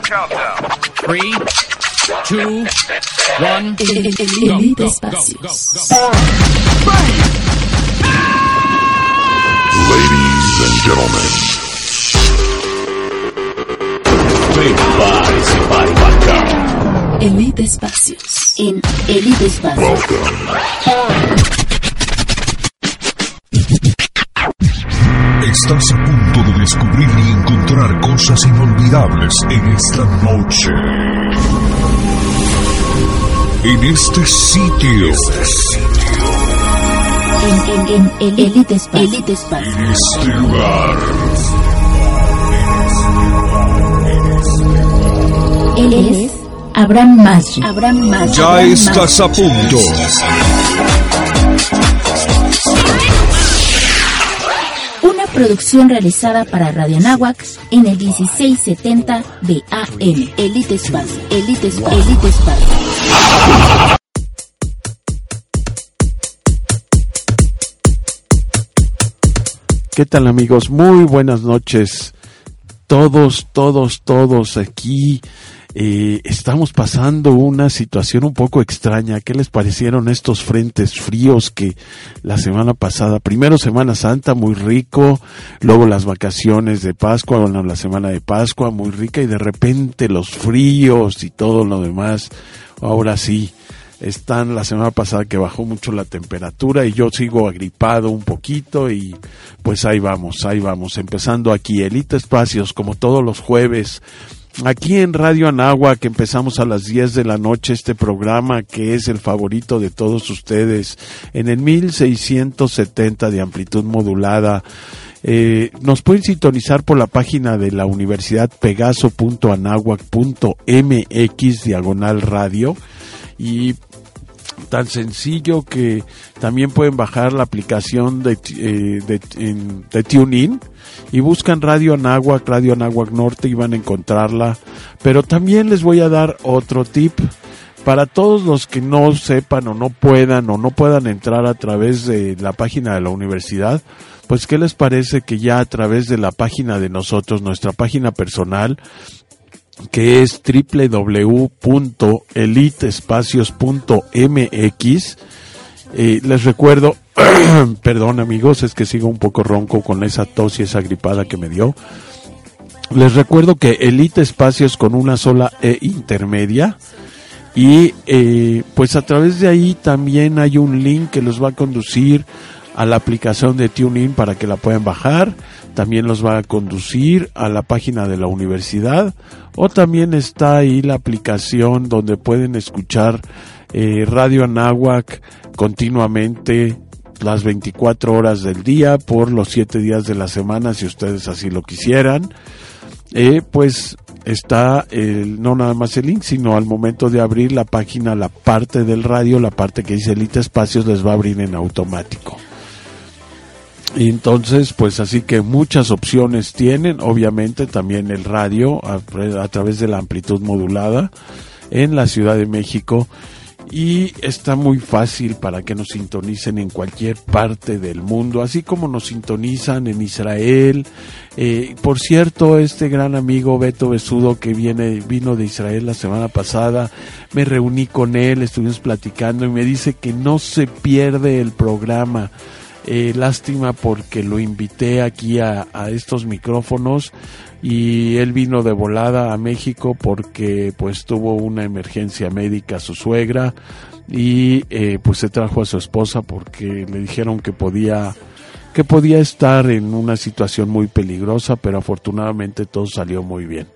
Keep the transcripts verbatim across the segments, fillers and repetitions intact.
Three, two, one, Elite Espacios. Ladies and gentlemen, prepárese para embarcar. Elite Espacios. En Elite Espacios. Estás a punto de descubrir y encontrar cosas inolvidables en esta noche. En este sitio. Este sitio. En, en, en Elite Espacios. Elite Espacios. En este lugar. Él es Abraham Maggi. Abraham Maggi. Ya Abraham estás Maggi. a punto. Una producción realizada para Radio Anáhuac en el dieciséis setenta de A M. Elite Espacio. Elite Espacio. Elite Espacio. ¿Qué tal, amigos? Muy buenas noches. Todos, todos, todos aquí eh, estamos pasando una situación un poco extraña. ¿Qué les parecieron estos frentes fríos que la semana pasada, primero Semana Santa, muy rico, luego las vacaciones de Pascua, bueno, la semana de Pascua, muy rica, y de repente los fríos y todo lo demás? Ahora sí, están la semana pasada que bajó mucho la temperatura y yo sigo agripado un poquito y pues ahí vamos, ahí vamos, empezando aquí Elite Espacios como todos los jueves, aquí en Radio Anáhuac, que empezamos a las diez de la noche este programa que es el favorito de todos ustedes, en el mil seiscientos setenta de amplitud modulada. Eh, nos pueden sintonizar por la página de la Universidad pegaso punto anáhuac punto m x diagonal radio, y tan sencillo que también pueden bajar la aplicación de, eh, de, en, de TuneIn y buscan Radio Anáhuac, Radio Anáhuac Norte y van a encontrarla. Pero también les voy a dar otro tip para todos los que no sepan o no puedan o no puedan entrar a través de la página de la universidad. Pues ¿qué les parece que ya a través de la página de nosotros, nuestra página personal, que es doble u doble u doble u punto elite espacios punto m x, eh, les recuerdo, perdón amigos, es que sigo un poco ronco con esa tos y esa gripada que me dio. Les recuerdo que Elite Espacios con una sola E intermedia, y eh, pues a través de ahí también hay un link que los va a conducir a la aplicación de TuneIn para que la puedan bajar. También los va a conducir a la página de la universidad, o también está ahí la aplicación donde pueden escuchar eh, Radio Anáhuac continuamente las veinticuatro horas del día por los siete días de la semana, si ustedes así lo quisieran. Eh, pues está el, no nada más el link, sino al momento de abrir la página, la parte del radio, la parte que dice Elite Espacios, les va a abrir en automático. Y entonces, pues así que muchas opciones tienen, obviamente también el radio a, a través de la amplitud modulada en la Ciudad de México, y está muy fácil para que nos sintonicen en cualquier parte del mundo, así como nos sintonizan en Israel. Eh, por cierto, este gran amigo Beto Besudo, que viene vino de Israel la semana pasada, me reuní con él, estuvimos platicando y me dice que no se pierde el programa. Eh, lástima porque lo invité aquí a, a estos micrófonos y él vino de volada a México porque pues tuvo una emergencia médica a su suegra, y eh, pues se trajo a su esposa porque le dijeron que podía que podía estar en una situación muy peligrosa, pero afortunadamente todo salió muy bien.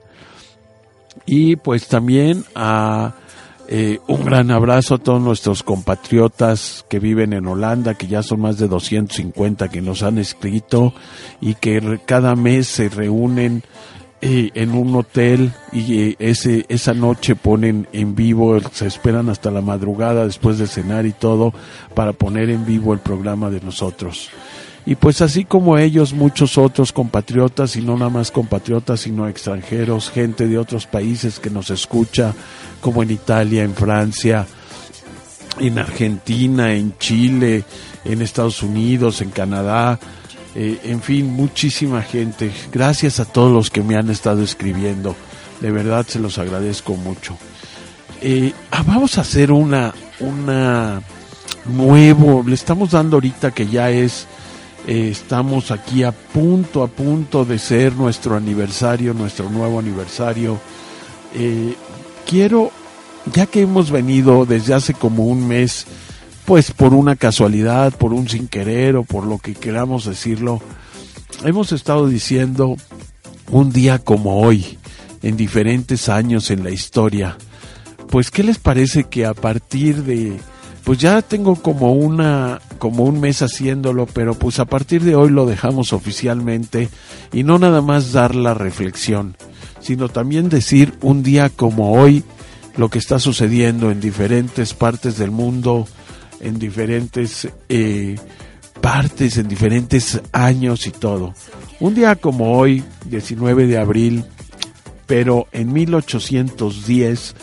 Y pues también a Eh, un gran abrazo a todos nuestros compatriotas que viven en Holanda, que ya son más de doscientos cincuenta que nos han escrito y que re, cada mes se reúnen eh, en un hotel y eh, ese esa noche ponen en vivo, se esperan hasta la madrugada después de cenar y todo para poner en vivo el programa de nosotros. Y pues así como ellos, muchos otros compatriotas, y no nada más compatriotas, sino extranjeros, gente de otros países que nos escucha, como en Italia, en Francia, en Argentina, en Chile, en Estados Unidos, en Canadá, eh, en fin, muchísima gente. Gracias a todos los que me han estado escribiendo. de verdad se los agradezco mucho. Eh, ah, vamos a hacer una, una nuevo, le estamos dando ahorita que ya es, eh, estamos aquí a punto, a punto de ser nuestro aniversario, nuestro nuevo aniversario. Eh, quiero, ya que hemos venido desde hace como un mes, pues por una casualidad, por un sin querer o por lo que queramos decirlo, hemos estado diciendo un día como hoy, en diferentes años en la historia. Pues, ¿qué les parece que a partir de, pues ya tengo como una, como un mes haciéndolo, pero pues a partir de hoy lo dejamos oficialmente, y no nada más dar la reflexión, sino también decir un día como hoy lo que está sucediendo en diferentes partes del mundo, en diferentes eh, partes, en diferentes años y todo. Un día como hoy, diecinueve de abril, pero en mil ochocientos diez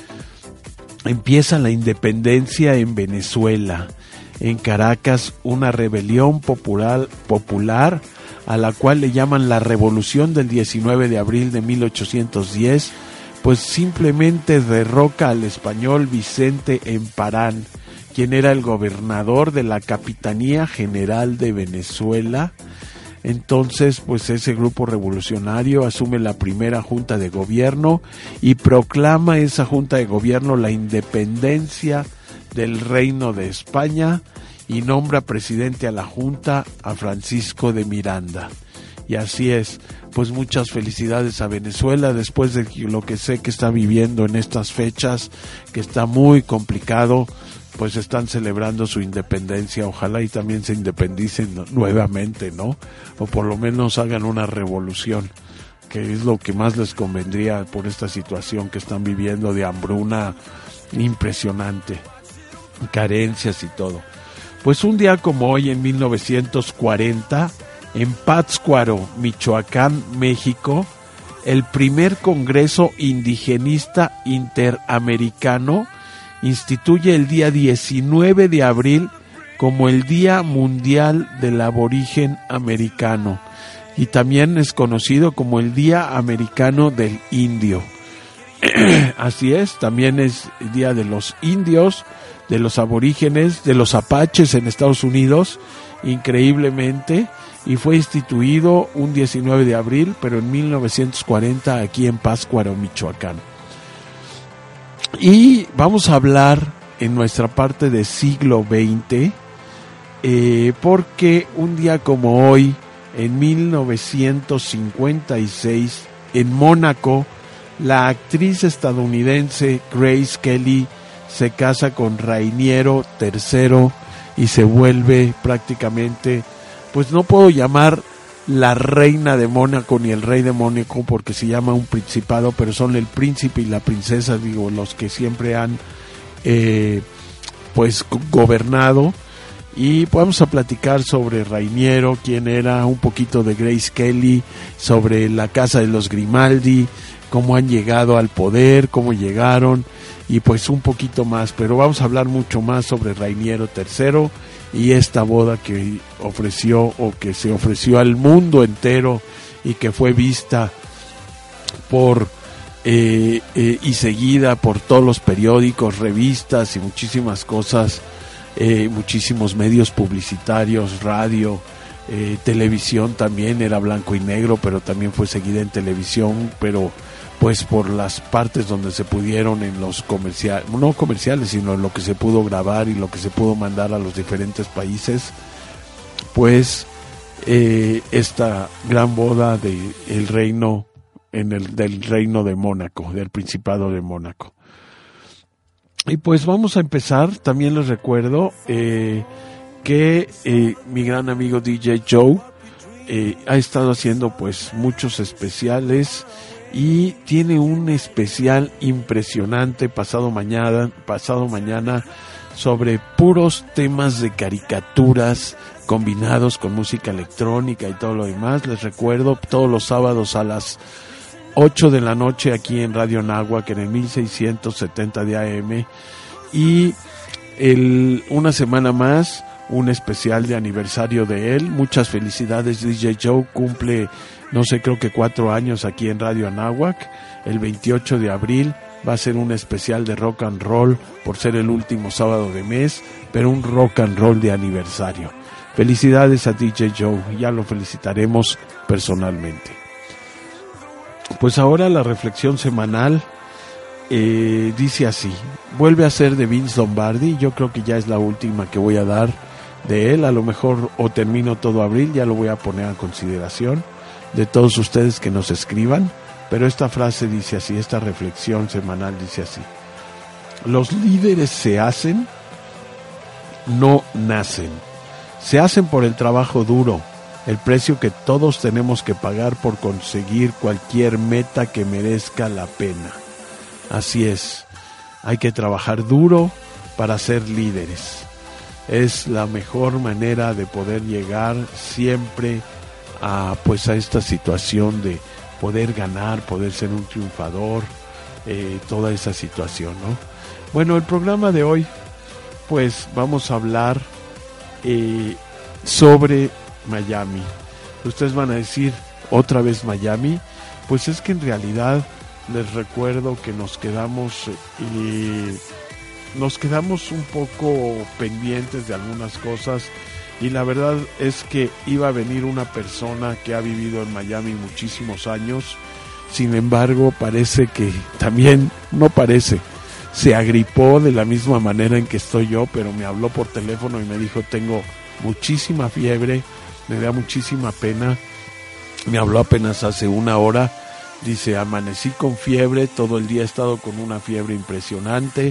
empieza la independencia en Venezuela. En Caracas, una rebelión popular, popular a la cual le llaman la Revolución del diecinueve de abril de mil ochocientos diez, pues simplemente derroca al español Vicente Emparán, quien era el gobernador de la Capitanía General de Venezuela. Entonces, pues ese grupo revolucionario asume la primera junta de gobierno y proclama esa junta de gobierno la independencia del Reino de España y nombra presidente a la junta a Francisco de Miranda. Y así es, pues muchas felicidades a Venezuela después de lo que sé que está viviendo en estas fechas, que está muy complicado. Pues están celebrando su independencia, ojalá y también se independicen nuevamente, ¿no? O por lo menos hagan una revolución, que es lo que más les convendría por esta situación que están viviendo de hambruna impresionante, carencias y todo. Pues un día como hoy, en mil novecientos cuarenta, en Pátzcuaro, Michoacán, México, el primer Congreso Indigenista Interamericano instituye el día diecinueve de abril como el Día Mundial del Aborigen Americano, y también es conocido como el Día Americano del Indio. Así es, también es el Día de los Indios, de los aborígenes, de los apaches en Estados Unidos, increíblemente, y fue instituido un diecinueve de abril, pero en mil novecientos cuarenta aquí en Pátzcuaro, Michoacán. Y vamos a hablar en nuestra parte de siglo veinte, eh, porque un día como hoy, en mil novecientos cincuenta y seis, en Mónaco, la actriz estadounidense Grace Kelly se casa con Rainiero tercero y se vuelve prácticamente, pues no puedo llamar la reina de Mónaco ni el rey de Mónaco porque se llama un principado, pero son el príncipe y la princesa, digo, los que siempre han eh, pues gobernado. Y vamos a platicar sobre Rainiero, quién era, un poquito de Grace Kelly, sobre la casa de los Grimaldi, cómo han llegado al poder, cómo llegaron, y pues un poquito más, pero vamos a hablar mucho más sobre Rainiero tercero y esta boda que ofreció o que se ofreció al mundo entero y que fue vista por eh, eh, y seguida por todos los periódicos, revistas y muchísimas cosas, eh, muchísimos medios publicitarios, radio, eh, televisión también, era blanco y negro, pero también fue seguida en televisión, pero pues por las partes donde se pudieron en los comerciales, no comerciales, sino en lo que se pudo grabar y lo que se pudo mandar a los diferentes países, pues eh, esta gran boda de el reino, en el del reino de Mónaco, del Principado de Mónaco. Y pues vamos a empezar. También les recuerdo eh, que eh, mi gran amigo D J Joe eh, ha estado haciendo pues muchos especiales y tiene un especial impresionante pasado mañana, pasado mañana sobre puros temas de caricaturas combinados con música electrónica y todo lo demás. Les recuerdo, todos los sábados a las ocho de la noche aquí en Radio Náhuac, en el mil seiscientos setenta de A M, y el, una semana más un especial de aniversario de él. Muchas felicidades, D J Joe, cumple, no sé, creo que cuatro años aquí en Radio Anáhuac. el veintiocho de abril va a ser un especial de rock and roll por ser el último sábado de mes, pero un rock and roll de aniversario. Felicidades a D J Joe, ya lo felicitaremos personalmente. Pues ahora la reflexión semanal eh, dice así, vuelve a ser de Vince Lombardi, yo creo que ya es la última que voy a dar de él, a lo mejor o termino todo abril, ya lo voy a poner a consideración de todos ustedes que nos escriban, pero esta frase dice así, esta reflexión semanal dice así, los líderes se hacen, no nacen, se hacen por el trabajo duro, el precio que todos tenemos que pagar por conseguir cualquier meta que merezca la pena. Así es, hay que trabajar duro para ser líderes. Es la mejor manera de poder llegar siempre a, pues, a esta situación de poder ganar, poder ser un triunfador, eh, toda esa situación, ¿no? Bueno, el programa de hoy, pues vamos a hablar eh, sobre Miami. Ustedes van a decir, ¿otra vez Miami? Pues es que en realidad les recuerdo que nos quedamos eh, nos quedamos un poco pendientes de algunas cosas y la verdad es que iba a venir una persona que ha vivido en Miami muchísimos años, sin embargo parece que también, no parece, se agripó de la misma manera en que estoy yo, pero me habló por teléfono y me dijo, tengo muchísima fiebre, me da muchísima pena, me habló apenas hace una hora, dice, amanecí con fiebre, todo el día he estado con una fiebre impresionante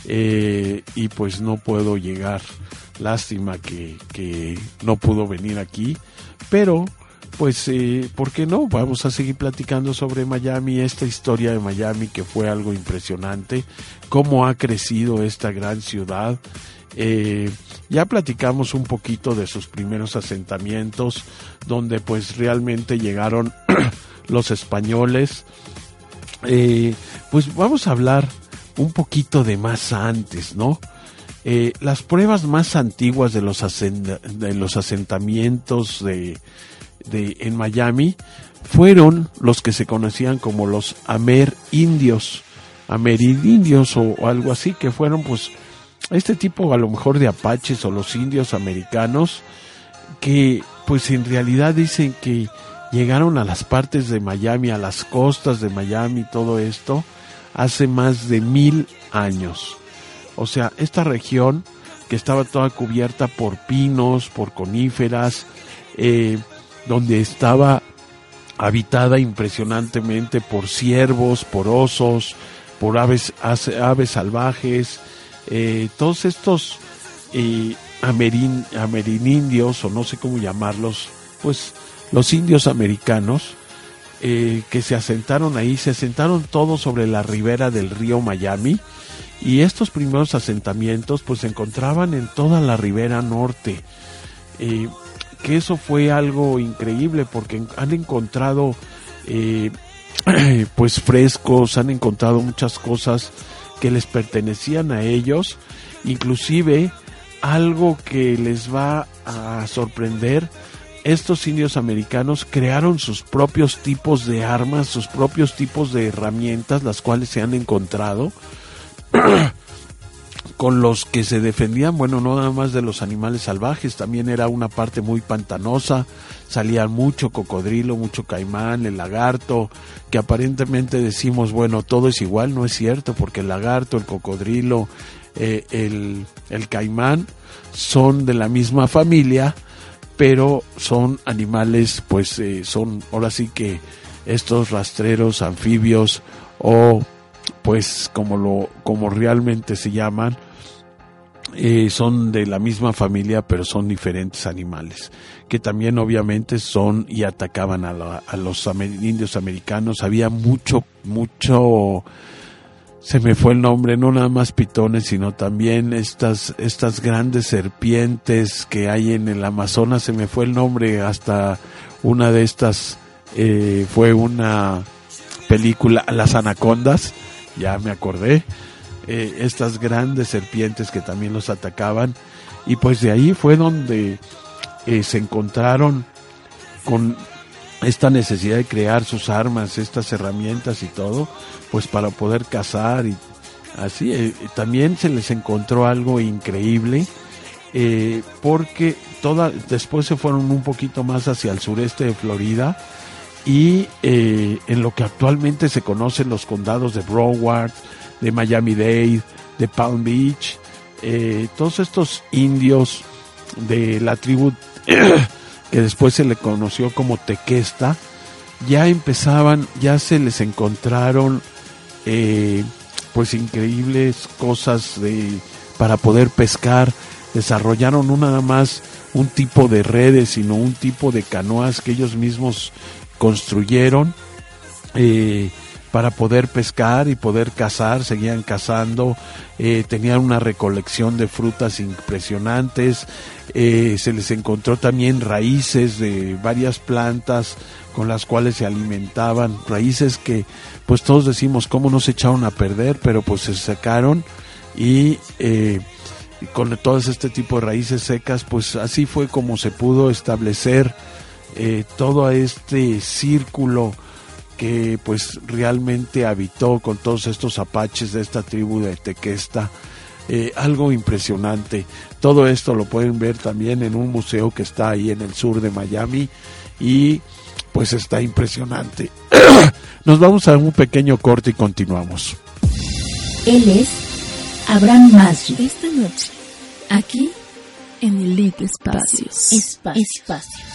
eh, y pues no puedo llegar, lástima que, que no pudo venir aquí, pero pues eh, ¿por qué no? Vamos a seguir platicando sobre Miami, esta historia de Miami que fue algo impresionante, cómo ha crecido esta gran ciudad. Eh, ya platicamos un poquito de sus primeros asentamientos, donde pues realmente llegaron los españoles. Eh, pues vamos a hablar un poquito de más antes, ¿no? Eh, las pruebas más antiguas de los, asent- de los asentamientos de, de, en Miami fueron los que se conocían como los amerindios, amerindios o, o algo así, que fueron pues este tipo a lo mejor de apaches o los indios americanos que pues en realidad dicen que llegaron a las partes de Miami, a las costas de Miami, todo esto hace más de mil años. O sea, esta región que estaba toda cubierta por pinos, por coníferas, eh, donde estaba habitada impresionantemente por ciervos, por osos, por aves, aves salvajes, eh, todos estos eh, amerin, amerindios, o no sé cómo llamarlos, pues los indios americanos eh, que se asentaron ahí, se asentaron todos sobre la ribera del río Miami, y estos primeros asentamientos pues se encontraban en toda la ribera norte, eh, que eso fue algo increíble porque han encontrado eh, pues frescos, han encontrado muchas cosas que les pertenecían a ellos, inclusive algo que les va a sorprender. Estos indios americanos crearon sus propios tipos de armas, sus propios tipos de herramientas, las cuales se han encontrado, con los que se defendían, bueno, no nada más de los animales salvajes, también era una parte muy pantanosa, salía mucho cocodrilo, mucho caimán, el lagarto, que aparentemente decimos, bueno, todo es igual, no es cierto, porque el lagarto, el cocodrilo, eh, el, el caimán son de la misma familia, pero son animales, pues eh, son ahora sí que estos rastreros anfibios o pues como lo como realmente se llaman, eh, son de la misma familia, pero son diferentes animales que también obviamente son y atacaban a, la, a los amer, indios americanos. Había mucho mucho se me fue el nombre, no nada más pitones, sino también estas estas grandes serpientes que hay en el Amazonas, se me fue el nombre, hasta una de estas eh, fue una película, Las Anacondas, ya me acordé, eh, estas grandes serpientes que también los atacaban, y pues de ahí fue donde eh, se encontraron con esta necesidad de crear sus armas, estas herramientas y todo, pues para poder cazar y así. Eh, también se les encontró algo increíble, eh, porque toda, después se fueron un poquito más hacia el sureste de Florida y eh, en lo que actualmente se conocen los condados de Broward, de Miami-Dade, de Palm Beach, eh, todos estos indios de la tribu que después se le conoció como Tequesta, ya empezaban, ya se les encontraron eh, pues increíbles cosas de para poder pescar. Desarrollaron no nada más un tipo de redes, sino un tipo de canoas que ellos mismos construyeron eh, para poder pescar y poder cazar. Seguían cazando, eh, tenían una recolección de frutas impresionantes. Eh, se les encontró también raíces de varias plantas con las cuales se alimentaban, raíces que pues todos decimos cómo no se echaron a perder, pero pues se secaron y eh, con todas este tipo de raíces secas, pues así fue como se pudo establecer eh, todo este círculo que pues realmente habitó con todos estos apaches de esta tribu de Tequesta. Eh, algo impresionante. Todo esto lo pueden ver también en un museo que está ahí en el sur de Miami y pues está impresionante. Nos vamos a un pequeño corte y continuamos. Él es Abraham Masri. Esta noche, aquí en Elite Espacios. Espacio. Espacio.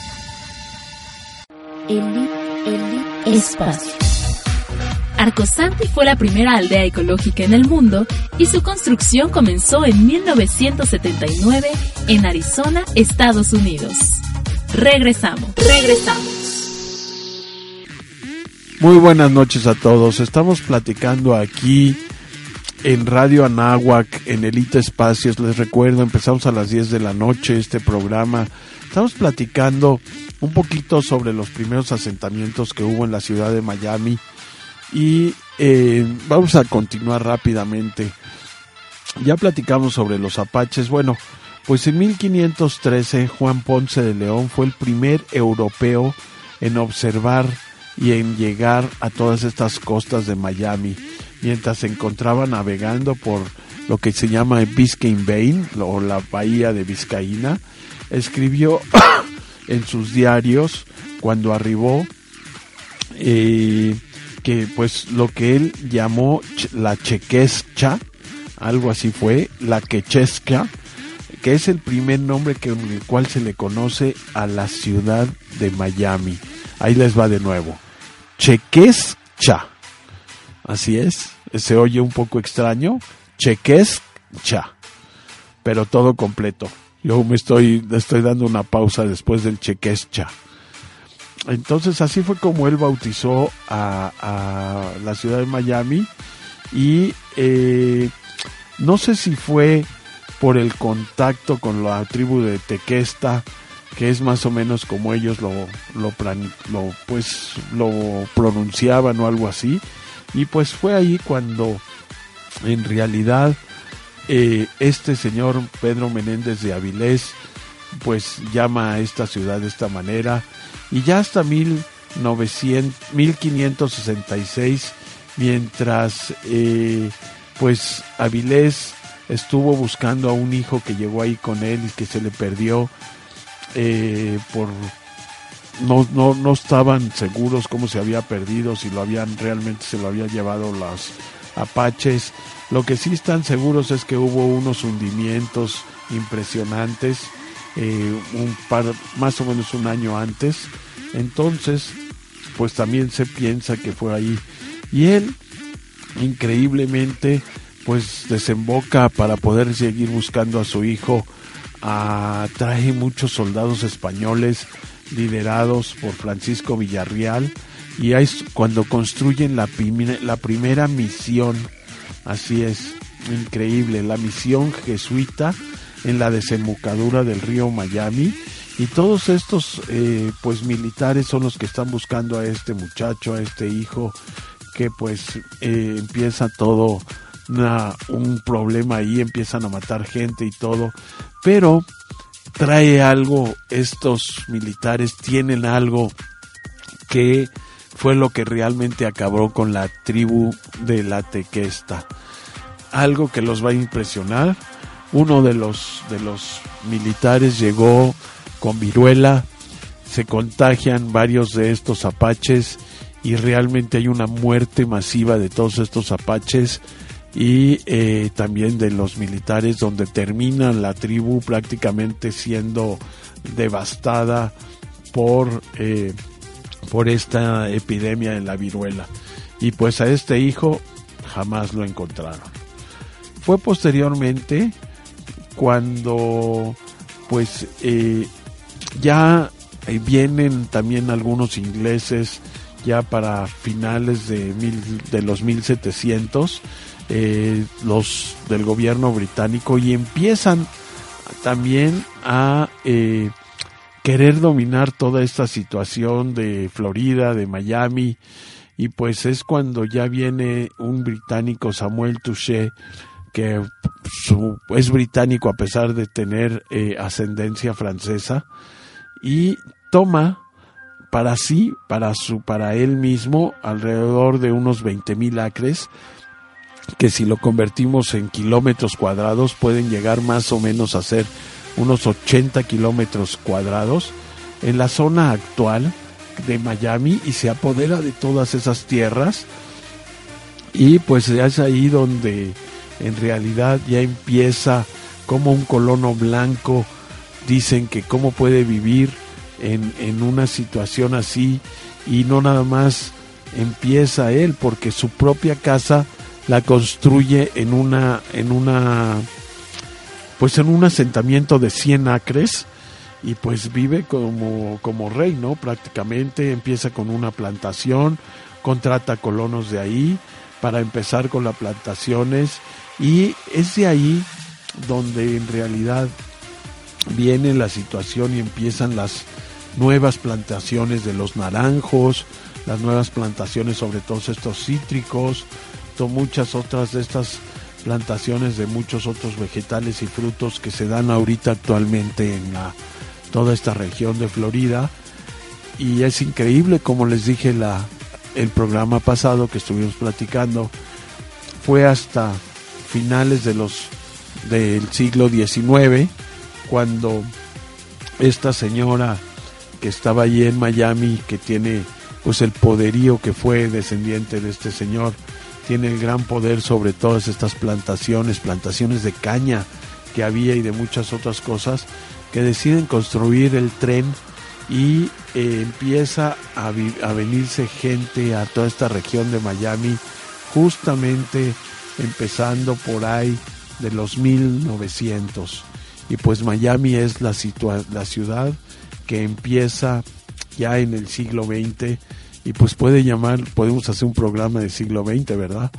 Elite, Elite Espacio. Arcosanti fue la primera aldea ecológica en el mundo y su construcción comenzó en mil novecientos setenta y nueve en Arizona, Estados Unidos. Regresamos. Regresamos. Muy buenas noches a todos. Estamos platicando aquí en Radio Anáhuac, en Elite Espacios. Les recuerdo, empezamos a las diez de la noche este programa. Estamos platicando un poquito sobre los primeros asentamientos que hubo en la ciudad de Miami. Y eh, vamos a continuar rápidamente. Ya platicamos sobre los apaches. Bueno, pues en mil quinientos trece Juan Ponce de León fue el primer europeo en observar y en llegar a todas estas costas de Miami, mientras se encontraba navegando por lo que se llama Biscayne Bay o la bahía de Vizcaína. Escribió en sus diarios cuando arribó eh, que pues lo que él llamó la Chequescha, algo así fue, la Quechesca, que es el primer nombre que, con el cual se le conoce a la ciudad de Miami. Ahí les va de nuevo. Chequescha. Así es, se oye un poco extraño. Chequescha. Pero todo completo. Yo me estoy, estoy dando una pausa después del Chequescha. Entonces así fue como él bautizó a, a la ciudad de Miami y eh, no sé si fue por el contacto con la tribu de Tequesta, que es más o menos como ellos lo, lo, lo, pues, lo pronunciaban o algo así, y pues fue ahí cuando en realidad eh, este señor Pedro Menéndez de Avilés pues llama a esta ciudad de esta manera. Y ya hasta mil quinientos sesenta y seis, mientras eh, pues Avilés estuvo buscando a un hijo que llegó ahí con él y que se le perdió, eh, por no, no, no estaban seguros cómo se había perdido, si lo habían realmente se lo habían llevado los apaches. Lo que sí están seguros es que hubo unos hundimientos impresionantes, eh, un par, más o menos un año antes. Entonces pues también se piensa que fue ahí, y él increíblemente pues desemboca para poder seguir buscando a su hijo. Ah, trae muchos soldados españoles liderados por Francisco Villarreal, y es cuando construyen la, prim- la primera misión. Así es, increíble, la misión jesuita en la desembocadura del río Miami. Y todos estos eh, pues militares son los que están buscando a este muchacho, a este hijo, que pues eh, empieza todo una, un problema ahí, empiezan a matar gente y todo, pero trae algo, estos militares tienen algo que fue lo que realmente acabó con la tribu de la Tequesta. Algo que los va a impresionar. Uno de los, de los militares llegó con viruela, se contagian varios de estos apaches y realmente hay una muerte masiva de todos estos apaches y eh, también de los militares, donde termina la tribu prácticamente siendo devastada por, eh, por esta epidemia de la viruela. Y pues a este hijo jamás lo encontraron. Fue posteriormente cuando pues eh, ya vienen también algunos ingleses ya para finales de, mil, de los mil setecientos, eh, los del gobierno británico, y empiezan también a eh, querer dominar toda esta situación de Florida, de Miami, y pues es cuando ya viene un británico, Samuel Touchet, que su, es británico a pesar de tener eh, ascendencia francesa, y toma para sí, para su, para él mismo, alrededor de unos veinte mil acres, que si lo convertimos en kilómetros cuadrados pueden llegar más o menos a ser unos ochenta kilómetros cuadrados en la zona actual de Miami, y se apodera de todas esas tierras, y pues es ahí donde en realidad ya empieza como un colono blanco. Dicen que cómo puede vivir en, en una situación así, y no nada más empieza él, porque su propia casa la construye en una, en una, pues en un asentamiento de cien acres, y pues vive como, como rey, ¿no? Prácticamente empieza con una plantación, contrata colonos de ahí para empezar con las plantaciones, y es de ahí donde en realidad viene la situación y empiezan las nuevas plantaciones de los naranjos, las nuevas plantaciones sobre todos estos cítricos, muchas otras de estas plantaciones de muchos otros vegetales y frutos que se dan ahorita actualmente en la, toda esta región de Florida. Y es increíble, como les dije la, el programa pasado que estuvimos platicando, fue hasta finales de los del siglo diecinueve cuando esta señora que estaba allí en Miami, que tiene pues el poderío, que fue descendiente de este señor, tiene el gran poder sobre todas estas plantaciones, plantaciones de caña que había y de muchas otras cosas, que deciden construir el tren, y eh, empieza a, vi- a venirse gente a toda esta región de Miami, justamente empezando por ahí de los mil novecientos. Y pues Miami es la, situa- la ciudad que empieza ya en el siglo veinte, y pues puede llamar, podemos hacer un programa de siglo veinte, ¿verdad?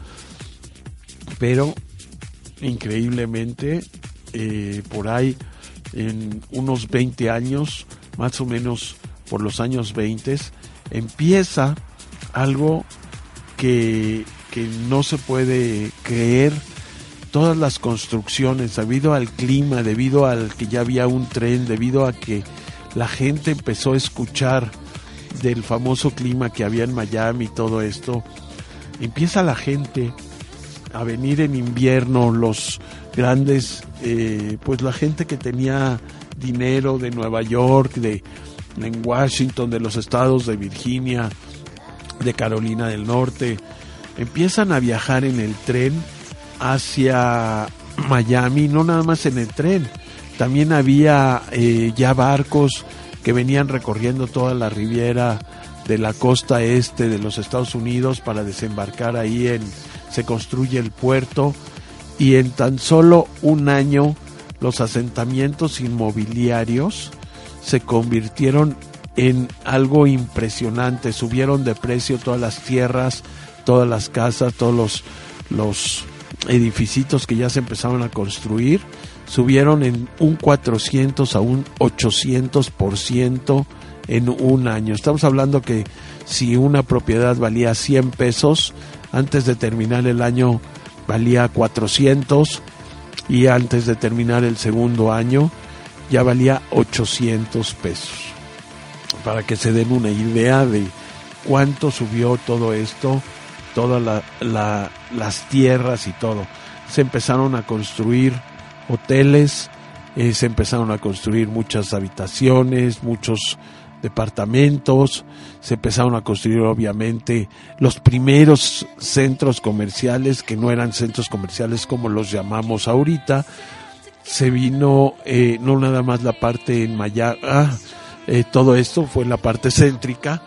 Pero increíblemente eh, por ahí en unos veinte años, más o menos por los años veinte, empieza algo que, que no se puede creer. Todas las construcciones, debido al clima, debido al que ya había un tren, debido a que la gente empezó a escuchar del famoso clima que había en Miami y todo esto, empieza la gente a venir en invierno, los grandes, eh, pues la gente que tenía dinero de Nueva York, de en Washington, de los estados de Virginia, de Carolina del Norte, empiezan a viajar en el tren hacia Miami. No nada más en el tren, también había eh, ya barcos que venían recorriendo toda la riviera de la costa este de los Estados Unidos para desembarcar ahí en, se construye el puerto, y en tan solo un año los asentamientos inmobiliarios se convirtieron en algo impresionante. Subieron de precio todas las tierras, todas las casas, todos los, los edificios que ya se empezaron a construir, subieron en un cuatrocientos a un ochocientos por ciento en un año. Estamos hablando que si una propiedad valía cien pesos, antes de terminar el año valía cuatrocientos, y antes de terminar el segundo año ya valía ochocientos pesos. Para que se den una idea de cuánto subió todo esto, todas la, la, las tierras y todo. Se empezaron a construir hoteles, eh, se empezaron a construir muchas habitaciones, muchos departamentos, se empezaron a construir obviamente los primeros centros comerciales, que no eran centros comerciales como los llamamos ahorita. Se vino eh, no nada más la parte en Miami, ah, eh, todo esto fue la parte céntrica,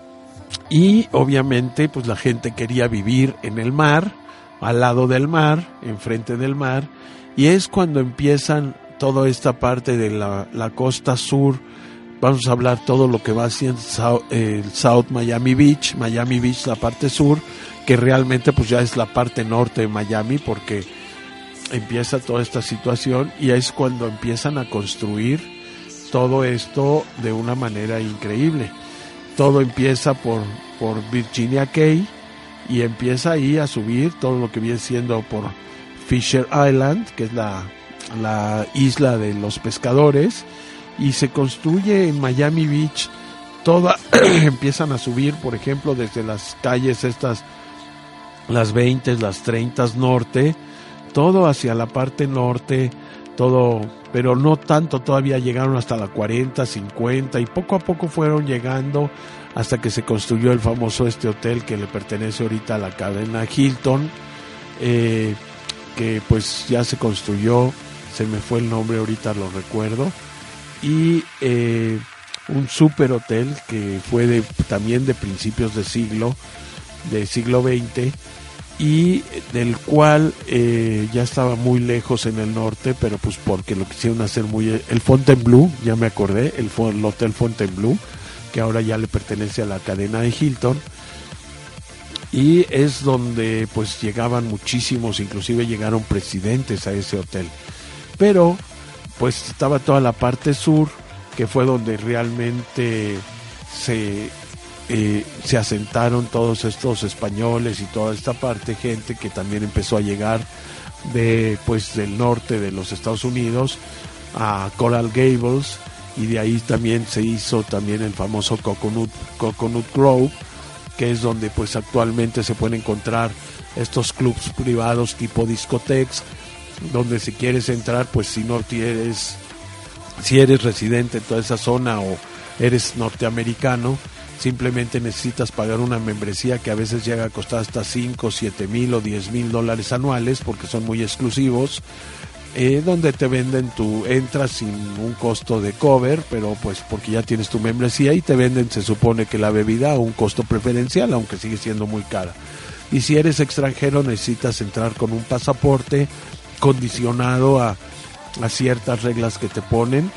y obviamente pues la gente quería vivir en el mar, al lado del mar, enfrente del mar, y es cuando empiezan toda esta parte de la, la costa sur. Vamos a hablar todo lo que va hacia el South, eh, el South Miami Beach, Miami Beach, la parte sur, que realmente pues ya es la parte norte de Miami, porque empieza toda esta situación y es cuando empiezan a construir todo esto de una manera increíble. Todo empieza por, por Virginia Cay y empieza ahí a subir todo lo que viene siendo por Fisher Island, que es la, la isla de los pescadores, y se construye en Miami Beach, toda empiezan a subir, por ejemplo, desde las calles estas, las veinte, las treinta norte, todo hacia la parte norte, todo, pero no tanto, todavía llegaron hasta la cuarenta, cincuenta, y poco a poco fueron llegando hasta que se construyó el famoso este hotel que le pertenece ahorita a la cadena Hilton, eh, que pues ya se construyó, se me fue el nombre, ahorita lo recuerdo, y eh, un super hotel que fue de, también de principios de siglo, de siglo veinte, y del cual eh, ya estaba muy lejos en el norte, pero pues porque lo quisieron hacer muy... El Fontainebleau, ya me acordé, el, el Hotel Fontainebleau, que ahora ya le pertenece a la cadena de Hilton, y es donde pues llegaban muchísimos, inclusive llegaron presidentes a ese hotel, pero pues estaba toda la parte sur, que fue donde realmente se... Eh, se asentaron todos estos españoles y toda esta parte, gente que también empezó a llegar de pues del norte de los Estados Unidos a Coral Gables, y de ahí también se hizo también el famoso Coconut, Coconut Grove, que es donde pues actualmente se pueden encontrar estos clubs privados tipo discotecas, donde si quieres entrar, pues si no tienes, si eres residente en toda esa zona o eres norteamericano, simplemente necesitas pagar una membresía que a veces llega a costar hasta cinco, siete mil o diez mil dólares anuales, porque son muy exclusivos, eh, donde te venden, tu entras sin un costo de cover, pero pues porque ya tienes tu membresía, y te venden, se supone que la bebida a un costo preferencial, aunque sigue siendo muy cara. Y si eres extranjero necesitas entrar con un pasaporte condicionado a, a ciertas reglas que te ponen,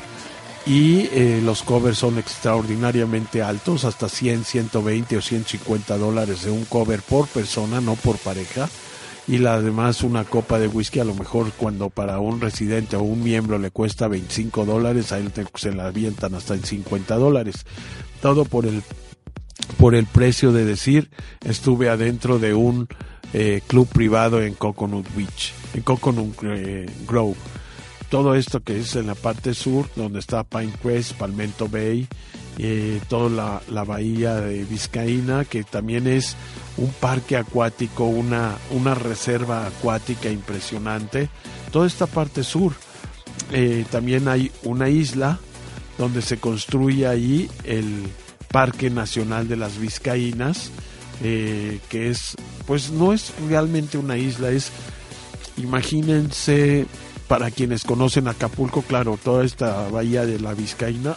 y eh, los covers son extraordinariamente altos, hasta cien, ciento veinte o ciento cincuenta dólares de un cover por persona, no por pareja, y la, además una copa de whisky a lo mejor cuando para un residente o un miembro le cuesta veinticinco dólares, a él te, se la avientan hasta en cincuenta dólares, todo por el por el precio de decir estuve adentro de un eh, club privado en Coconut Beach, en Coconut eh, Grove. Todo esto que es en la parte sur, donde está Pinecrest, Palmetto Bay, eh, toda la, la bahía de Vizcaína, que también es un parque acuático, una, una reserva acuática impresionante. Toda esta parte sur. Eh, también hay una isla donde se construye ahí el Parque Nacional de las Vizcaínas, eh, que es, pues no es realmente una isla, es, imagínense... Para quienes conocen Acapulco, claro, toda esta bahía de la Vizcaína,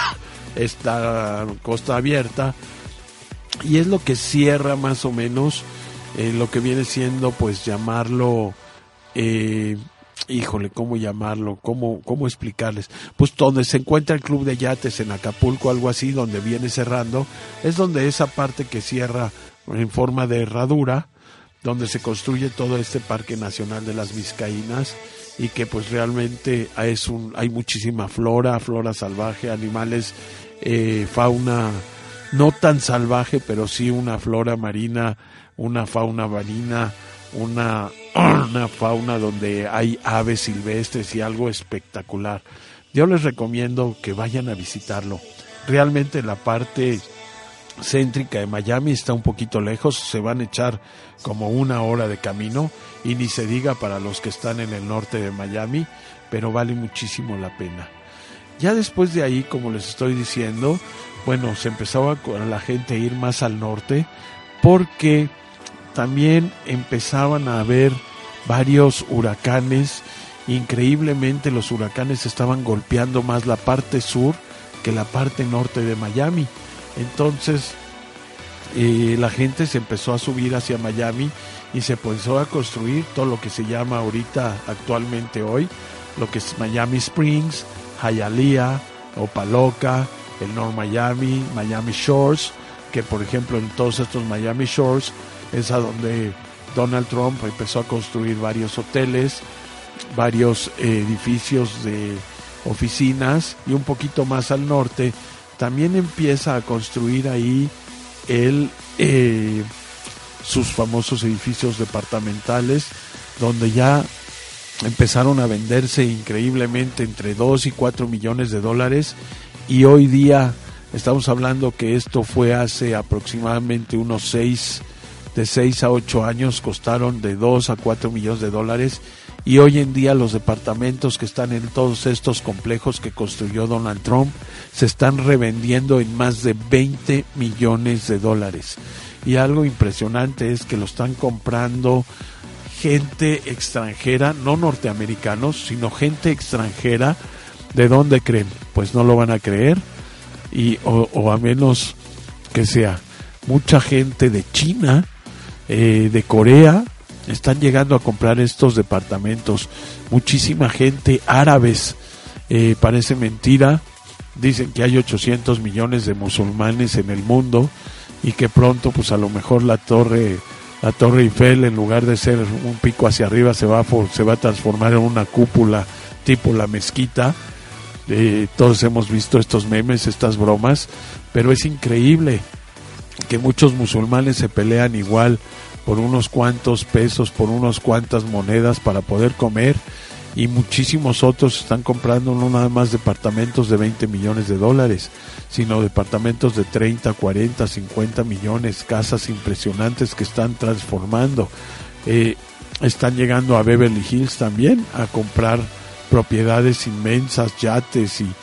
esta costa abierta, y es lo que cierra más o menos eh, lo que viene siendo, pues llamarlo, eh, híjole, ¿cómo llamarlo? ¿Cómo, cómo explicarles? Pues donde se encuentra el club de yates en Acapulco, algo así, donde viene cerrando, es donde esa parte que cierra en forma de herradura, donde se construye todo este Parque Nacional de las Vizcaínas, y que pues realmente es un, hay muchísima flora, flora salvaje, animales, eh, fauna no tan salvaje, pero sí una flora marina, una fauna marina, una, una fauna donde hay aves silvestres y algo espectacular. Yo les recomiendo que vayan a visitarlo. Realmente la parte céntrica de Miami, está un poquito lejos, se van a echar como una hora de camino, y ni se diga para los que están en el norte de Miami, pero vale muchísimo la pena. Ya después de ahí, como les estoy diciendo, bueno, se empezaba a la gente a ir más al norte, porque también empezaban a haber varios huracanes. Increíblemente los huracanes estaban golpeando más la parte sur que la parte norte de Miami. Entonces eh, la gente se empezó a subir hacia Miami y se empezó a construir todo lo que se llama ahorita, actualmente hoy, lo que es Miami Springs, Hialeah, Opa-locka, el North Miami, Miami Shores, que por ejemplo en todos estos Miami Shores es a donde Donald Trump empezó a construir varios hoteles, varios eh, edificios de oficinas, y un poquito más al norte también empieza a construir ahí el, eh, sus famosos edificios departamentales, donde ya empezaron a venderse increíblemente entre dos y cuatro millones de dólares, y hoy día estamos hablando que esto fue hace aproximadamente unos seis, de seis a ocho años, costaron de dos a cuatro millones de dólares, y hoy en día los departamentos que están en todos estos complejos que construyó Donald Trump se están revendiendo en más de veinte millones de dólares. Y algo impresionante es que lo están comprando gente extranjera, no norteamericanos, sino gente extranjera. ¿De dónde creen? Pues no lo van a creer, y o, o a menos que sea mucha gente de China, eh, de Corea, están llegando a comprar estos departamentos. Muchísima gente, árabes, eh, parece mentira, dicen que hay ochocientos millones de musulmanes en el mundo, y que pronto pues a lo mejor la torre la torre Eiffel, en lugar de ser un pico hacia arriba, se va a, se va a transformar en una cúpula tipo la mezquita. Eh, todos hemos visto estos memes, estas bromas, pero es increíble que muchos musulmanes se pelean igual por unos cuantos pesos, por unas cuantas monedas para poder comer, y muchísimos otros están comprando no nada más departamentos de veinte millones de dólares, sino departamentos de treinta, cuarenta, cincuenta millones, casas impresionantes que están transformando. Eh, están llegando a Beverly Hills también a comprar propiedades inmensas, yates y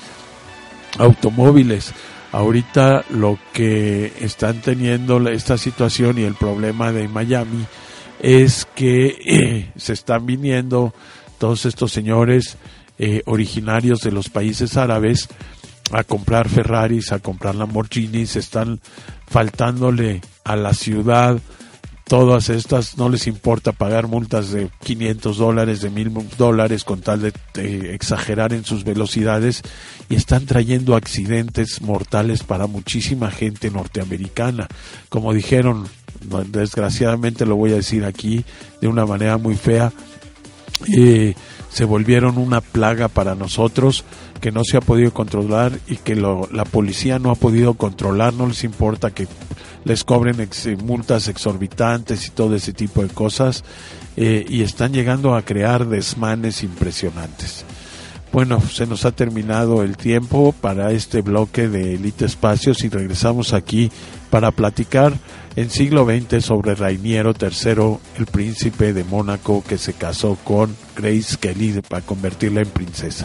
automóviles. Ahorita lo que están teniendo esta situación y el problema de Miami es que eh, se están viniendo todos estos señores eh, originarios de los países árabes a comprar Ferraris, a comprar Lamborghinis, están faltándole a la ciudad. Todas estas no les importa pagar multas de quinientos dólares, de mil dólares, con tal de, de exagerar en sus velocidades, y están trayendo accidentes mortales para muchísima gente norteamericana. Como dijeron, desgraciadamente lo voy a decir aquí de una manera muy fea, eh, se volvieron una plaga para nosotros que no se ha podido controlar, y que lo, la policía no ha podido controlar. No les importa que les cobren ex, multas exorbitantes y todo ese tipo de cosas, eh, y están llegando a crear desmanes impresionantes. Bueno, se nos ha terminado el tiempo para este bloque de Elite Espacios, y regresamos aquí para platicar en siglo veinte sobre Rainiero tercero, el príncipe de Mónaco que se casó con Grace Kelly para convertirla en princesa.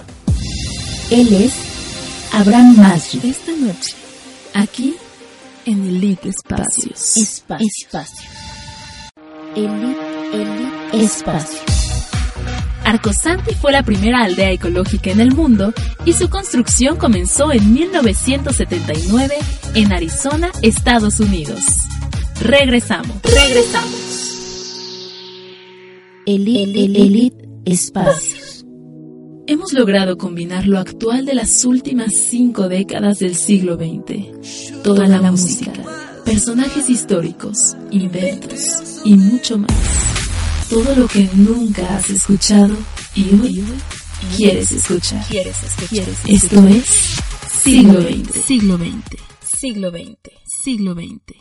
Él es Abraham Masri. Esta noche, aquí en Elite Espacios. Espacio. Espacio. Elite, Elite Espacio. Arcosanti fue la primera aldea ecológica en el mundo, y su construcción comenzó en mil novecientos setenta y nueve en Arizona, Estados Unidos. Regresamos. Regresamos. Elite, Elite, Elite Espacios. Hemos logrado combinar lo actual de las últimas cinco décadas del siglo veinte. Toda la música, personajes históricos, inventos y mucho más. Todo lo que nunca has escuchado y hoy quieres escuchar. ¿Quieres escuchar? Esto es Siglo veinte. Siglo veinte. Siglo veinte. Siglo veinte.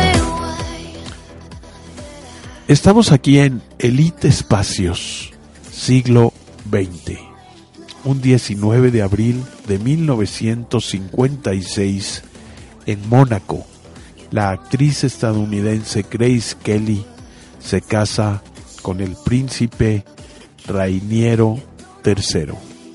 Estamos aquí en Elite Espacios, siglo veinte. Un diecinueve de abril de mil novecientos cincuenta y seis, en Mónaco, la actriz estadounidense Grace Kelly se casa con el príncipe Rainiero tercero.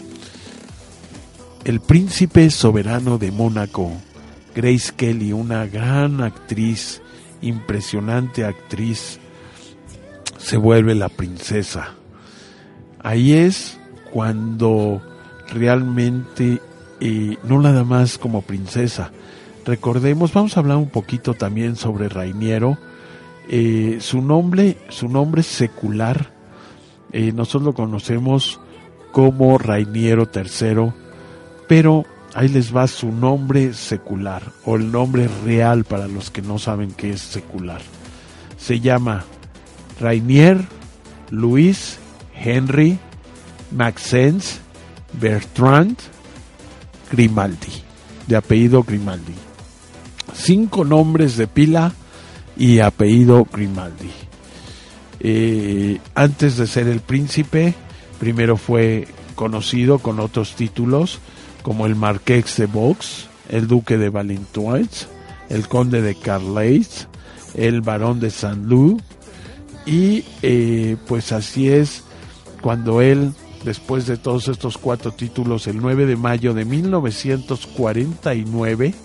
El príncipe soberano de Mónaco, Grace Kelly, una gran actriz, impresionante actriz, se vuelve la princesa. Ahí es cuando realmente, eh, no nada más como princesa, recordemos, vamos a hablar un poquito también sobre Rainiero. Eh, su nombre, su nombre secular, eh, nosotros lo conocemos como Rainiero tercero, pero ahí les va su nombre secular, o el nombre real para los que no saben qué es secular. Se llama Rainier Louis Henry Maxence Bertrand Grimaldi, de apellido Grimaldi. Cinco nombres de pila y apellido Grimaldi. Eh, antes de ser el príncipe, primero fue conocido con otros títulos como el Marqués de Vaux, el Duque de Valentinois, el Conde de Carleis, el Barón de Saint-Loup, y eh, pues así es cuando él, después de todos estos cuatro títulos, el nueve de mayo de mil novecientos cuarenta y nueve,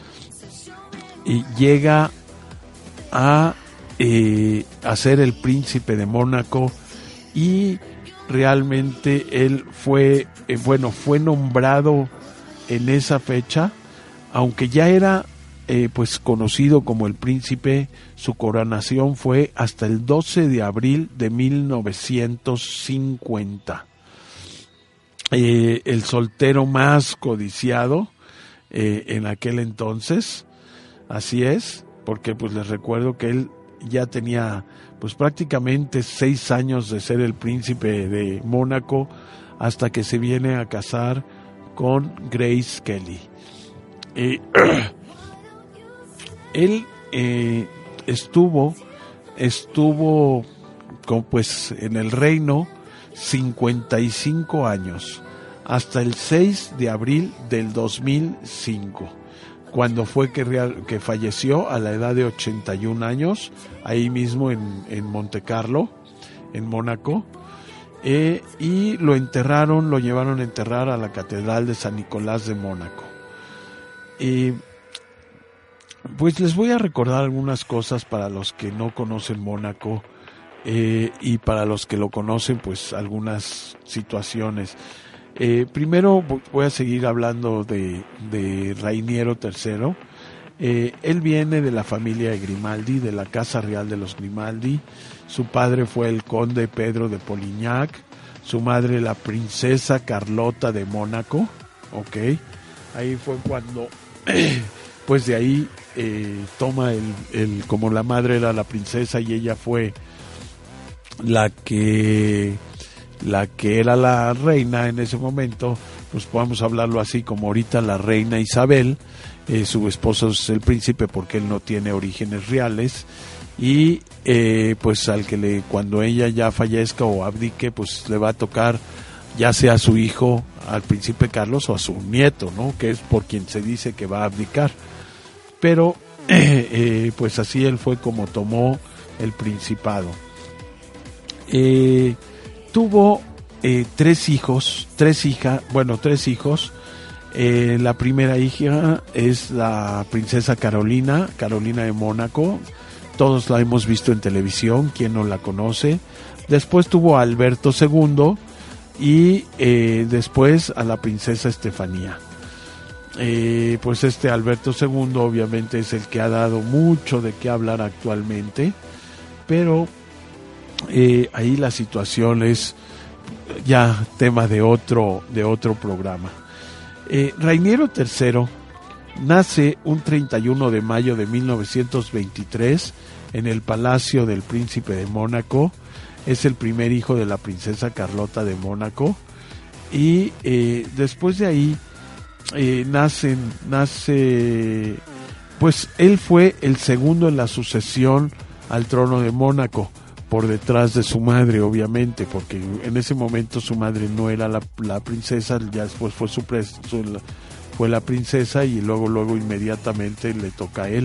y llega a, eh, a ser el príncipe de Mónaco, y realmente él fue, eh, bueno, fue nombrado en esa fecha, aunque ya era eh, pues conocido como el príncipe. Su coronación fue hasta el doce de abril de mil novecientos cincuenta. Eh, el soltero más codiciado eh, en aquel entonces, así es, porque pues les recuerdo que él ya tenía pues prácticamente seis años de ser el príncipe de Mónaco hasta que se viene a casar con Grace Kelly. Eh, él eh, estuvo estuvo con, pues en el reino cincuenta y cinco años hasta el seis de abril del dos mil cinco, cuando fue que, real, que falleció a la edad de ochenta y un años, ahí mismo en, en Monte Carlo, en Mónaco, eh, y lo enterraron, lo llevaron a enterrar a la Catedral de San Nicolás de Mónaco. Eh, pues les voy a recordar algunas cosas para los que no conocen Mónaco, eh, y para los que lo conocen, pues algunas situaciones. Eh, primero voy a seguir hablando de, de Rainiero tercero. Eh, él viene de la familia de Grimaldi, de la Casa Real de los Grimaldi. Su padre fue el conde Pedro de Polignac, su madre la princesa Carlota de Mónaco. Ok, ahí fue cuando, pues de ahí eh, toma el, el, como la madre era la princesa y ella fue la que... la que era la reina en ese momento, pues podemos hablarlo así como ahorita la reina Isabel, eh, su esposo es el príncipe porque él no tiene orígenes reales, y eh, pues al que le, cuando ella ya fallezca o abdique, pues le va a tocar ya sea a su hijo, al príncipe Carlos, o a su nieto, ¿no? Que es por quien se dice que va a abdicar. Pero eh, eh, pues así él fue como tomó el principado. Eh, tuvo eh, tres hijos, tres hijas, bueno, tres hijos. Eh, la primera hija es la princesa Carolina, Carolina de Mónaco. Todos la hemos visto en televisión, quien no la conoce. Después tuvo a Alberto segundo y eh, después a la princesa Estefanía. Eh, pues este Alberto segundo obviamente es el que ha dado mucho de qué hablar actualmente, pero eh, ahí la situación es ya tema de otro, de otro programa. Eh, Rainiero tercero nace un treinta y uno de mayo de mil novecientos veintitrés en el Palacio del Príncipe de Mónaco. Es el primer hijo de la princesa Carlota de Mónaco, y eh, después de ahí eh, nacen, nace, pues él fue el segundo en la sucesión al trono de Mónaco, por detrás de su madre, obviamente, porque en ese momento su madre no era la, la princesa, ya después fue su, su fue la princesa y luego luego inmediatamente le toca a él.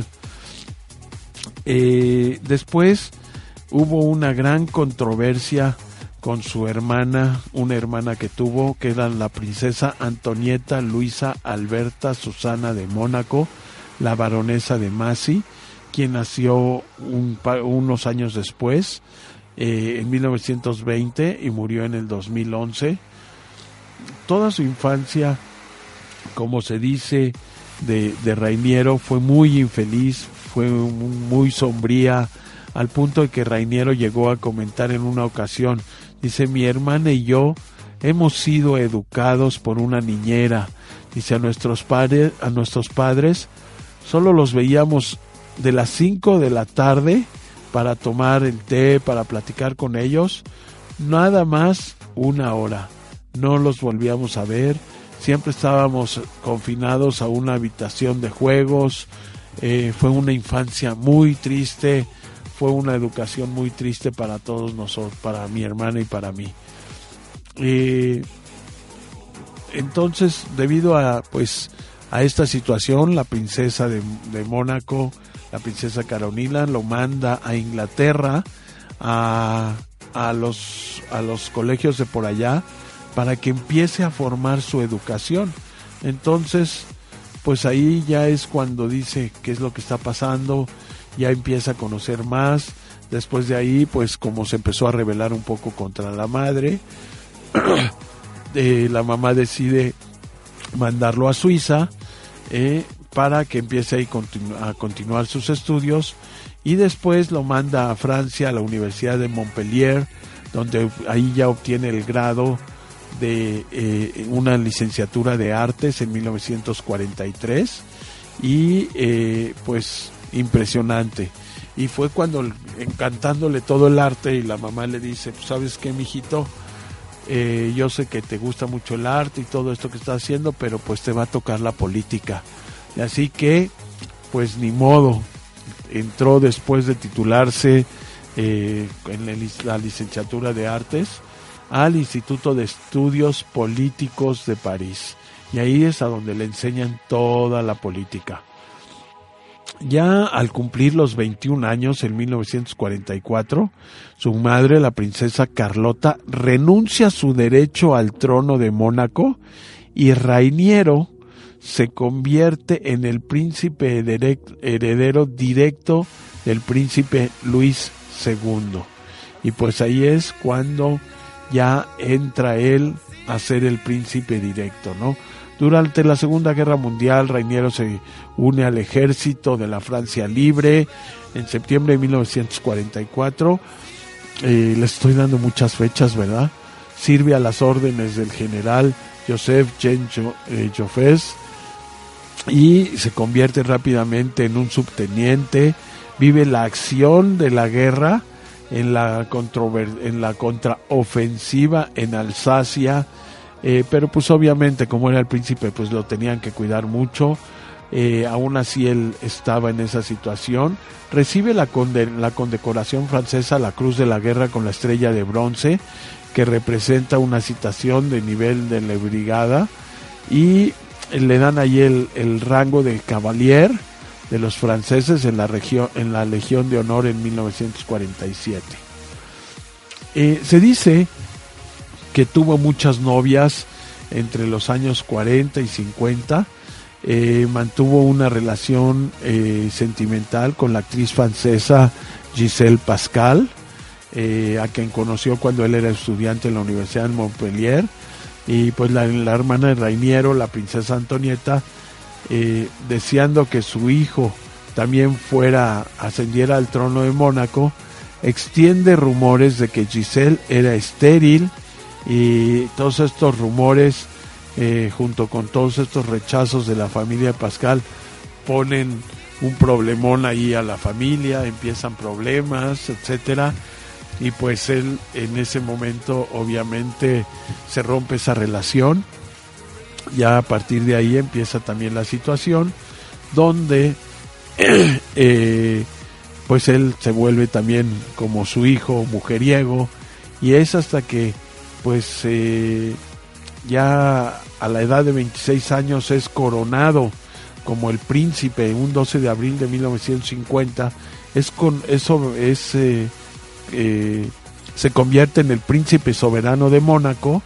Eh, después hubo una gran controversia con su hermana, una hermana que tuvo, que era la princesa Antonieta Luisa Alberta Susana de Mónaco, la baronesa de Massy, quien nació un, unos años después, eh, en mil novecientos veinte, y murió en el dos mil once. Toda su infancia, como se dice de, de Rainiero, fue muy infeliz, fue muy sombría, al punto de que Rainiero llegó a comentar en una ocasión, dice, mi hermana y yo hemos sido educados por una niñera, dice, a nuestros padres, a nuestros padres solo los veíamos de las cinco de la tarde para tomar el té, para platicar con ellos, nada más una hora, no los volvíamos a ver, siempre estábamos confinados a una habitación de juegos, eh, fue una infancia muy triste, fue una educación muy triste para todos nosotros, para mi hermana y para mí. Eh, entonces, debido a pues a esta situación, la princesa de, de Mónaco, la princesa Carolina, lo manda a Inglaterra, a, a los a los colegios de por allá, para que empiece a formar su educación. Entonces, pues ahí ya es cuando dice qué es lo que está pasando, ya empieza a conocer más. Después de ahí, pues como se empezó a rebelar un poco contra la madre, eh, la mamá decide mandarlo a Suiza, eh, para que empiece ahí continu- a continuar sus estudios, y después lo manda a Francia, a la Universidad de Montpellier, donde ahí ya obtiene el grado de eh, una licenciatura de artes en mil novecientos cuarenta y tres, y eh, pues impresionante. Y fue cuando, encantándole todo el arte, y la mamá le dice, pues, ¿sabes qué, mijito? Eh, yo sé que te gusta mucho el arte y todo esto que estás haciendo, pero pues te va a tocar la política. Y así que, pues ni modo, entró después de titularse eh, en la licenciatura de artes al Instituto de Estudios Políticos de París. Y ahí es a donde le enseñan toda la política. Ya al cumplir los veintiún años, en mil novecientos cuarenta y cuatro, su madre, la princesa Carlota, renuncia a su derecho al trono de Mónaco, y Rainiero se convierte en el príncipe heredero directo del príncipe Luis segundo. Y pues ahí es cuando ya entra él a ser el príncipe directo, ¿no? Durante la Segunda Guerra Mundial, Rainiero se une al ejército de la Francia Libre en septiembre de mil novecientos cuarenta y cuatro. Eh, le estoy dando muchas fechas, ¿verdad? Sirve a las órdenes del general Joseph Jean eh, Joffes y se convierte rápidamente en un subteniente. Vive la acción de la guerra en la, controver- en la contraofensiva en Alsacia. Eh, pero pues obviamente como era el príncipe pues lo tenían que cuidar mucho, eh, aún así él estaba en esa situación. Recibe la, conde- la condecoración francesa, la Cruz de la Guerra con la estrella de bronce, que representa una citación de nivel de la brigada, y le dan ahí el, el rango de cavalier de los franceses en la, región, en la Legión de Honor en mil novecientos cuarenta y siete. Eh, se dice que tuvo muchas novias entre los años cuarenta y cincuenta, eh, mantuvo una relación eh, sentimental con la actriz francesa Gisèle Pascal, eh, a quien conoció cuando él era estudiante en la Universidad de Montpellier, y pues la, la hermana de Rainiero, la princesa Antonieta, eh, deseando que su hijo también fuera, ascendiera al trono de Mónaco, extiende rumores de que Gisèle era estéril. Y todos estos rumores, eh, junto con todos estos rechazos de la familia Pascal, ponen un problemón ahí a la familia, empiezan problemas, etcétera. Y pues él en ese momento obviamente se rompe esa relación. Ya a partir de ahí empieza también la situación donde eh, pues él se vuelve también como su hijo mujeriego, y es hasta que pues eh, ya a la edad de veintiséis años es coronado como el príncipe un doce de abril de mil novecientos cincuenta. Es con eso es eh, eh, se convierte en el príncipe soberano de Mónaco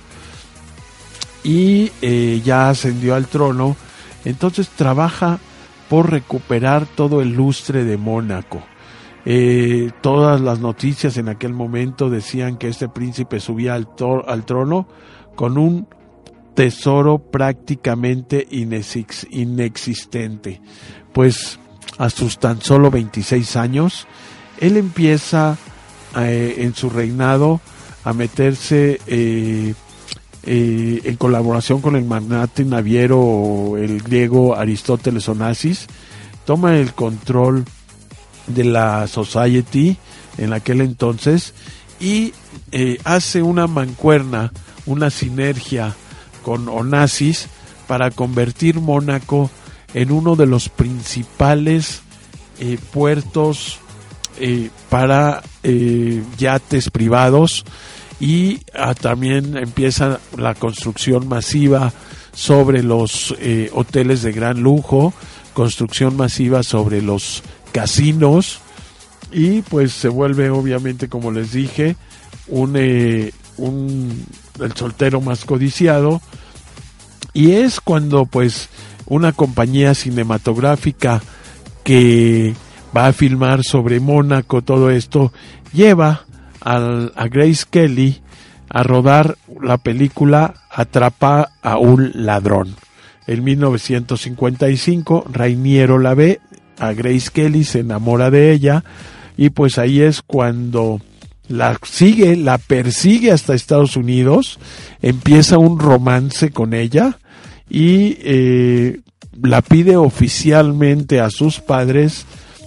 y eh, ya ascendió al trono. Entonces trabaja por recuperar todo el lustre de Mónaco. Eh, todas las noticias en aquel momento decían que este príncipe subía al, to- al trono con un tesoro prácticamente inex- inexistente. Pues a sus tan solo veintiséis años, él empieza eh, en su reinado a meterse eh, eh, en colaboración con el magnate naviero, el griego Aristóteles Onassis. Toma el control de la Society en aquel entonces y eh, hace una mancuerna, una sinergia con Onassis para convertir Mónaco en uno de los principales eh, puertos eh, para eh, yates privados, y ah, también empieza la construcción masiva sobre los eh, hoteles de gran lujo, construcción masiva sobre los casinos, y pues se vuelve, obviamente, como les dije, un, eh, un el soltero más codiciado. Y es cuando pues una compañía cinematográfica que va a filmar sobre Mónaco todo esto lleva al, a Grace Kelly a rodar la película Atrapa a un ladrón. En mil novecientos cincuenta y cinco Rainiero la ve, a Grace Kelly se enamora de ella, y pues ahí es cuando la sigue, la persigue hasta Estados Unidos, empieza un romance con ella y eh, la pide oficialmente a sus padres,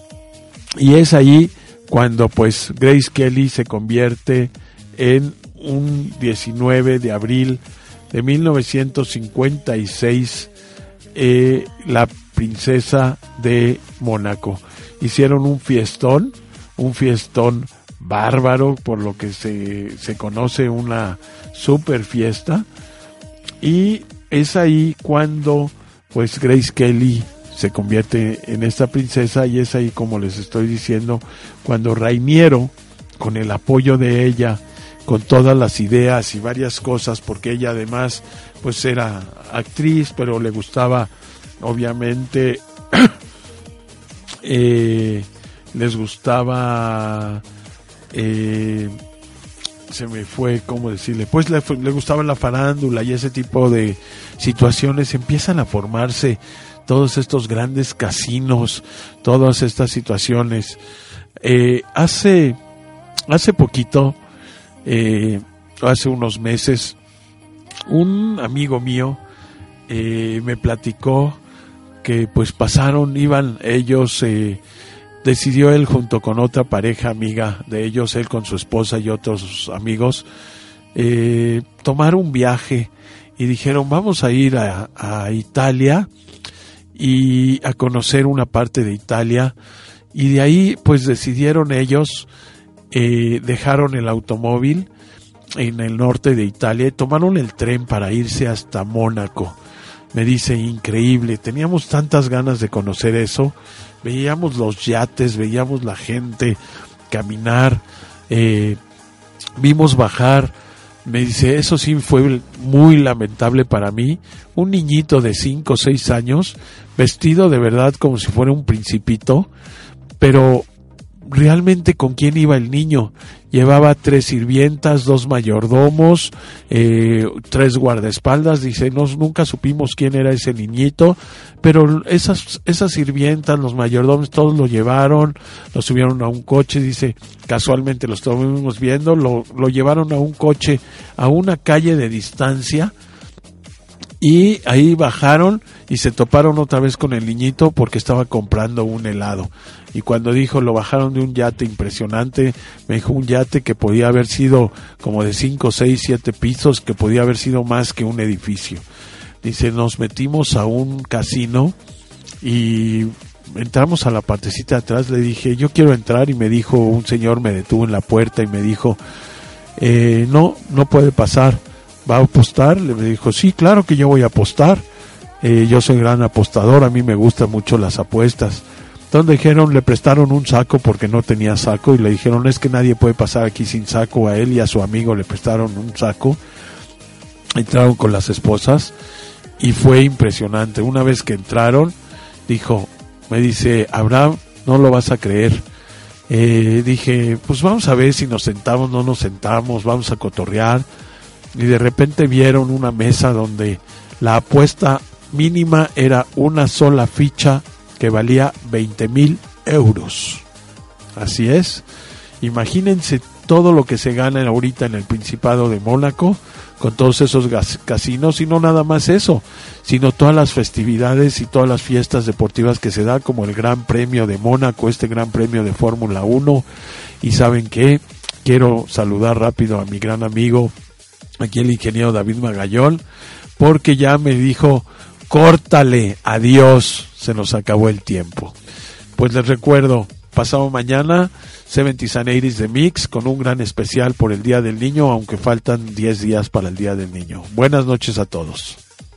y es ahí cuando pues Grace Kelly se convierte en un diecinueve de abril de mil novecientos cincuenta y seis eh, la princesa de Mónaco. Hicieron un fiestón, un fiestón bárbaro, por lo que se, se conoce una super fiesta, y es ahí cuando pues Grace Kelly se convierte en esta princesa, y es ahí, como les estoy diciendo, cuando Rainiero, con el apoyo de ella, con todas las ideas y varias cosas, porque ella además pues era actriz, pero le gustaba obviamente eh, les gustaba eh, se me fue cómo decirle, pues le, le gustaba la farándula y ese tipo de situaciones. Empiezan a formarse todos estos grandes casinos, todas estas situaciones. Eh, hace hace poquito, eh, hace unos meses, un amigo mío eh, me platicó que pues pasaron, iban ellos, eh, decidió él junto con otra pareja amiga de ellos, él con su esposa y otros amigos, eh, tomar un viaje, y dijeron vamos a ir a, a Italia y a conocer una parte de Italia, y de ahí pues decidieron ellos, eh, dejaron el automóvil en el norte de Italia y tomaron el tren para irse hasta Mónaco. Me dice, increíble, teníamos tantas ganas de conocer eso, veíamos los yates, veíamos la gente caminar, eh, vimos bajar. Me dice, eso sí fue muy lamentable para mí, un niñito de cinco o seis años, vestido de verdad como si fuera un principito, pero realmente ¿con quién iba el niño? Llevaba tres sirvientas, dos mayordomos, eh, tres guardaespaldas. Dice, no, nunca supimos quién era ese niñito, pero esas, esas sirvientas, los mayordomos, todos lo llevaron, lo subieron a un coche. Dice, casualmente lo estuvimos viendo, lo, lo llevaron a un coche, a una calle de distancia, y ahí bajaron y se toparon otra vez con el niñito porque estaba comprando un helado. Y cuando dijo, lo bajaron de un yate impresionante, me dijo, un yate que podía haber sido como de cinco, seis, siete pisos, que podía haber sido más que un edificio. Dice, nos metimos a un casino y entramos a la partecita de atrás, le dije, yo quiero entrar, y me dijo, un señor me detuvo en la puerta y me dijo, eh, no, no puede pasar, ¿va a apostar? Le dijo, sí, claro que yo voy a apostar, eh, yo soy gran apostador, a mí me gustan mucho las apuestas. Entonces dijeron, le prestaron un saco porque no tenía saco, y le dijeron, es que nadie puede pasar aquí sin saco. A él y a su amigo le prestaron un saco, entraron con las esposas, y fue impresionante. Una vez que entraron, dijo, me dice, Abraham, no lo vas a creer. Eh, dije, pues vamos a ver si nos sentamos, no nos sentamos, vamos a cotorrear. Y de repente vieron una mesa donde la apuesta mínima era una sola ficha que valía veinte mil euros. Así es. Imagínense todo lo que se gana ahorita en el Principado de Mónaco con todos esos gas- casinos, y no nada más eso, sino todas las festividades y todas las fiestas deportivas que se da, como el Gran Premio de Mónaco, este Gran Premio de Fórmula uno. Y ¿saben qué? Quiero saludar rápido a mi gran amigo, aquí el ingeniero David Magallón, porque ya me dijo, córtale, adiós, se nos acabó el tiempo. Pues les recuerdo, pasado mañana, setenta and eighties de Mix, con un gran especial por el Día del Niño, aunque faltan diez días para el Día del Niño. Buenas noches a todos.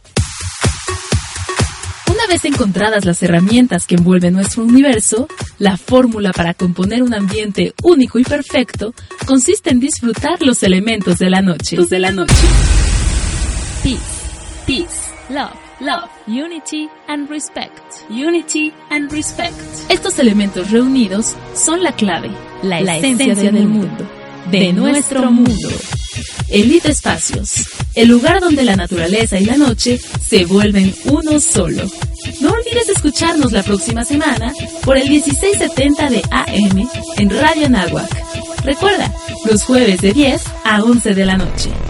Una vez encontradas las herramientas que envuelven nuestro universo, la fórmula para componer un ambiente único y perfecto consiste en disfrutar los elementos de la noche. De la noche. Peace, peace, love, love, unity and respect. Unity and respect. Estos elementos reunidos son la clave, la, la esencia, esencia del mundo, de, de nuestro mundo. Elite Espacios, el lugar donde la naturaleza y la noche se vuelven uno solo. No olvides escucharnos la próxima semana por el dieciséis setenta de A M en Radio Anáhuac. Recuerda, los jueves de diez a once de la noche.